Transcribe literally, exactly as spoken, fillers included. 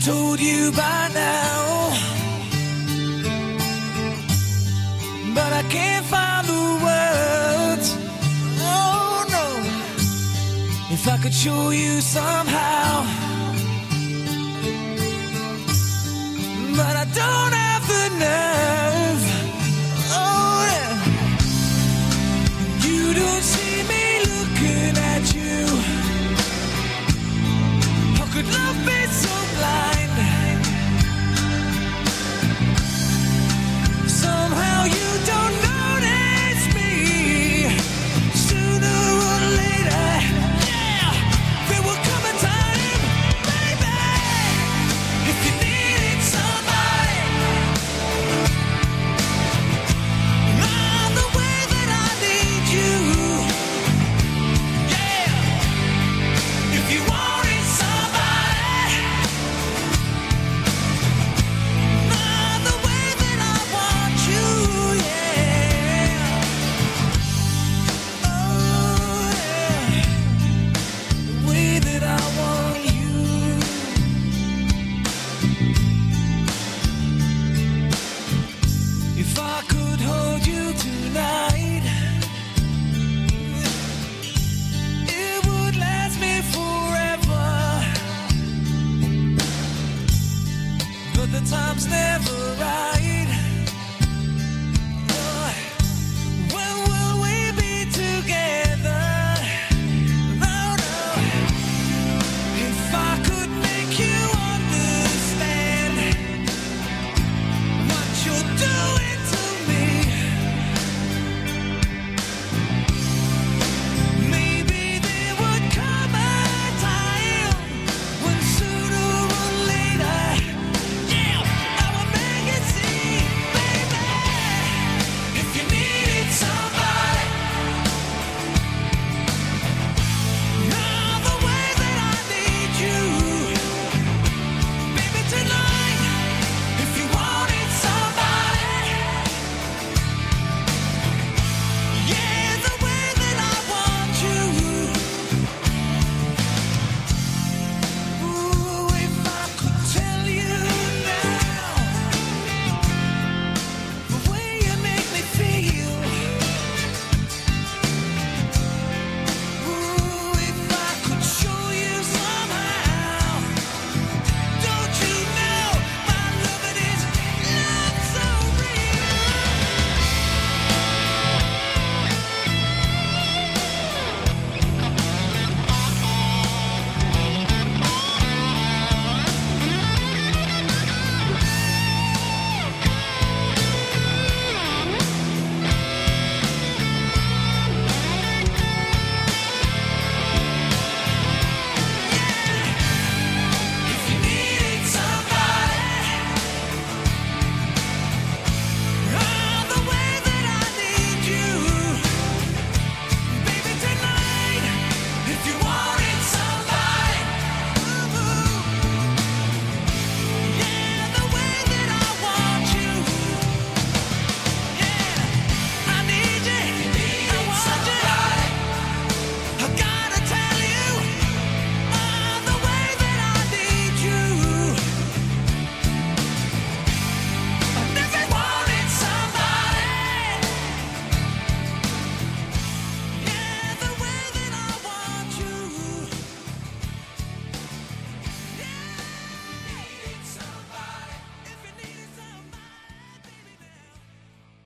told you by now, but I can't find the words. Oh no, if I could show you somehow, but I don't have the nerve. Oh yeah, you don't see me looking at you. How could love be so blind? Somehow you don't notice me. Sooner or later, yeah, there will come a time, baby, if you needed somebody. Not the way that I need you. Yeah, if you wanted somebody, not the way that I want you. Yeah, oh yeah, the way that I want you. If I could hold you tonight, it would last me forever. But the time's never right.